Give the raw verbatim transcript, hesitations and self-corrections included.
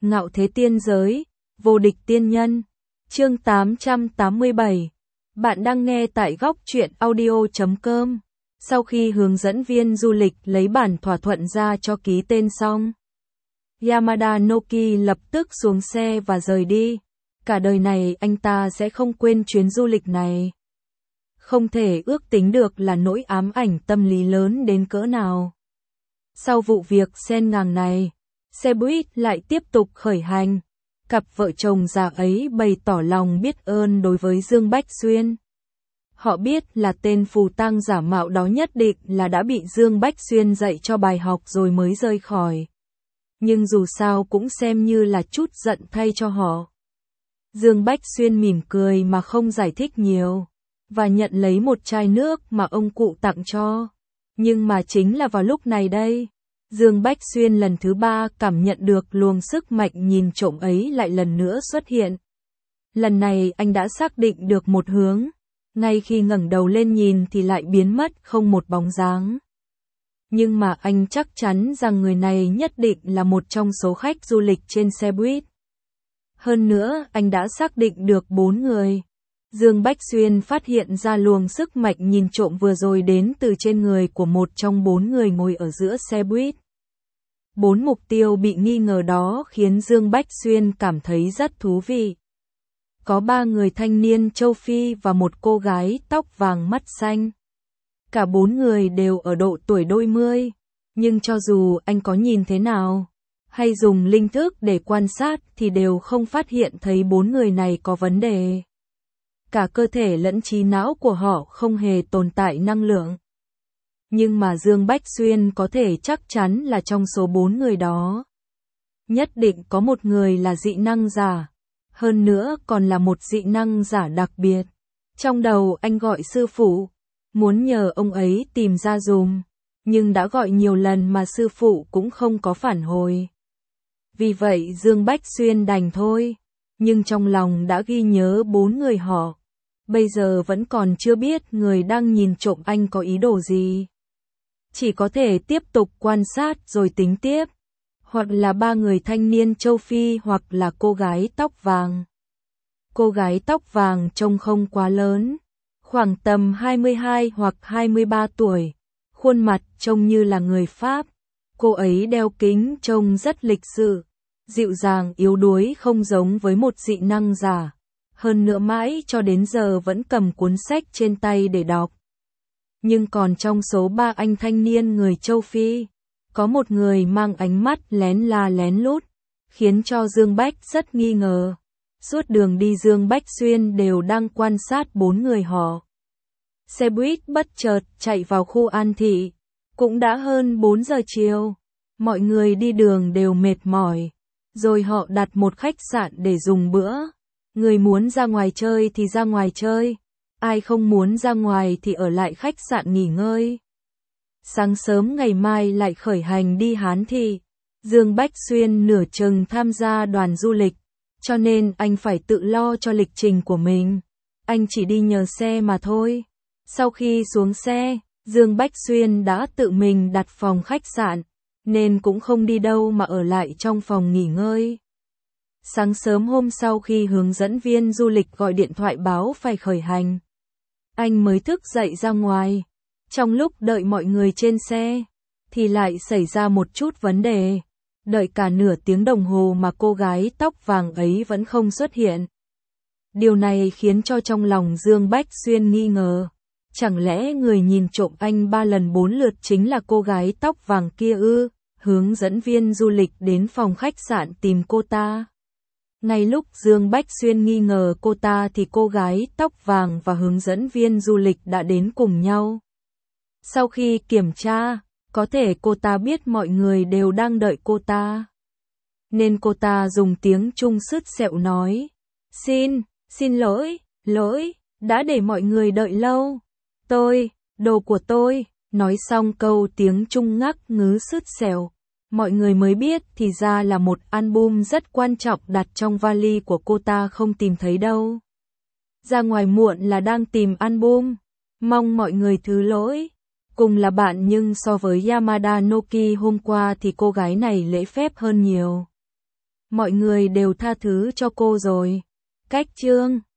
Ngạo thế tiên giới, vô địch tiên nhân. Chương tám trăm tám mươi bảy. Bạn đang nghe tại góc truyện audio chấm com. Sau khi hướng dẫn viên du lịch lấy bản thỏa thuận ra cho ký tên xong, Yamada Noki lập tức xuống xe và rời đi. Cả đời này anh ta sẽ không quên chuyến du lịch này. Không thể ước tính được là nỗi ám ảnh tâm lý lớn đến cỡ nào. Sau vụ việc sen ngang này, xe buýt lại tiếp tục khởi hành. Cặp vợ chồng già ấy bày tỏ lòng biết ơn đối với Dương Bách Xuyên. Họ biết là tên phù tang giả mạo đó nhất định là đã bị Dương Bách Xuyên dạy cho bài học rồi mới rời khỏi. Nhưng dù sao cũng xem như là chút giận thay cho họ. Dương Bách Xuyên mỉm cười mà không giải thích nhiều, và nhận lấy một chai nước mà ông cụ tặng cho. Nhưng mà chính là vào lúc này đây, Dương Bách Xuyên lần thứ ba cảm nhận được luồng sức mạnh nhìn trộm ấy lại lần nữa xuất hiện. Lần này anh đã xác định được một hướng, ngay khi ngẩng đầu lên nhìn thì lại biến mất không một bóng dáng. Nhưng mà anh chắc chắn rằng người này nhất định là một trong số khách du lịch trên xe buýt. Hơn nữa, anh đã xác định được bốn người. Dương Bách Xuyên phát hiện ra luồng sức mạnh nhìn trộm vừa rồi đến từ trên người của một trong bốn người ngồi ở giữa xe buýt. Bốn mục tiêu bị nghi ngờ đó khiến Dương Bách Xuyên cảm thấy rất thú vị. Có ba người thanh niên châu Phi và một cô gái tóc vàng mắt xanh. Cả bốn người đều ở độ tuổi đôi mươi, nhưng cho dù anh có nhìn thế nào, hay dùng linh thức để quan sát thì đều không phát hiện thấy bốn người này có vấn đề. Cả cơ thể lẫn trí não của họ không hề tồn tại năng lượng. Nhưng mà Dương Bách Xuyên có thể chắc chắn là trong số bốn người đó, nhất định có một người là dị năng giả. Hơn nữa còn là một dị năng giả đặc biệt. Trong đầu anh gọi sư phụ, muốn nhờ ông ấy tìm ra dùm, nhưng đã gọi nhiều lần mà sư phụ cũng không có phản hồi. Vì vậy Dương Bách Xuyên đành thôi, nhưng trong lòng đã ghi nhớ bốn người họ. Bây giờ vẫn còn chưa biết người đang nhìn trộm anh có ý đồ gì. Chỉ có thể tiếp tục quan sát rồi tính tiếp. Hoặc là ba người thanh niên châu Phi hoặc là cô gái tóc vàng. Cô gái tóc vàng trông không quá lớn, khoảng tầm hai mươi hai hoặc hai mươi ba tuổi, khuôn mặt trông như là người Pháp. Cô ấy đeo kính trông rất lịch sự, dịu dàng yếu đuối không giống với một dị năng giả. Hơn nữa mãi cho đến giờ vẫn cầm cuốn sách trên tay để đọc. Nhưng còn trong số ba anh thanh niên người châu Phi, có một người mang ánh mắt lén la lén lút, khiến cho Dương Bách rất nghi ngờ. Suốt đường đi Dương Bách Xuyên đều đang quan sát bốn người họ. Xe buýt bất chợt chạy vào khu An Thị. Cũng đã hơn bốn giờ chiều. Mọi người đi đường đều mệt mỏi. Rồi họ đặt một khách sạn để dùng bữa. Người muốn ra ngoài chơi thì ra ngoài chơi. Ai không muốn ra ngoài thì ở lại khách sạn nghỉ ngơi. Sáng sớm ngày mai lại khởi hành đi Hán Thị. Dương Bách Xuyên nửa chừng tham gia đoàn du lịch, cho nên anh phải tự lo cho lịch trình của mình. Anh chỉ đi nhờ xe mà thôi. Sau khi xuống xe, Dương Bách Xuyên đã tự mình đặt phòng khách sạn, nên cũng không đi đâu mà ở lại trong phòng nghỉ ngơi. Sáng sớm hôm sau khi hướng dẫn viên du lịch gọi điện thoại báo phải khởi hành, anh mới thức dậy ra ngoài. Trong lúc đợi mọi người trên xe, thì lại xảy ra một chút vấn đề. Đợi cả nửa tiếng đồng hồ mà cô gái tóc vàng ấy vẫn không xuất hiện. Điều này khiến cho trong lòng Dương Bách Xuyên nghi ngờ. Chẳng lẽ người nhìn trộm anh ba lần bốn lượt chính là cô gái tóc vàng kia ư? Hướng dẫn viên du lịch đến phòng khách sạn tìm cô ta. Ngay lúc Dương Bách Xuyên nghi ngờ cô ta thì cô gái tóc vàng và hướng dẫn viên du lịch đã đến cùng nhau. Sau khi kiểm tra, có thể cô ta biết mọi người đều đang đợi cô ta. Nên cô ta dùng tiếng Trung sứt sẹo nói. Xin, xin lỗi, lỗi, đã để mọi người đợi lâu. Tôi, đồ của tôi, nói xong câu tiếng Trung ngắc ngứ sứt sẹo. Mọi người mới biết thì ra là một album rất quan trọng đặt trong vali của cô ta không tìm thấy đâu. Ra ngoài muộn là đang tìm album. Mong mọi người thứ lỗi. Cùng là bạn nhưng so với Yamada Noki hôm qua thì cô gái này lễ phép hơn nhiều. Mọi người đều tha thứ cho cô rồi. Cách chương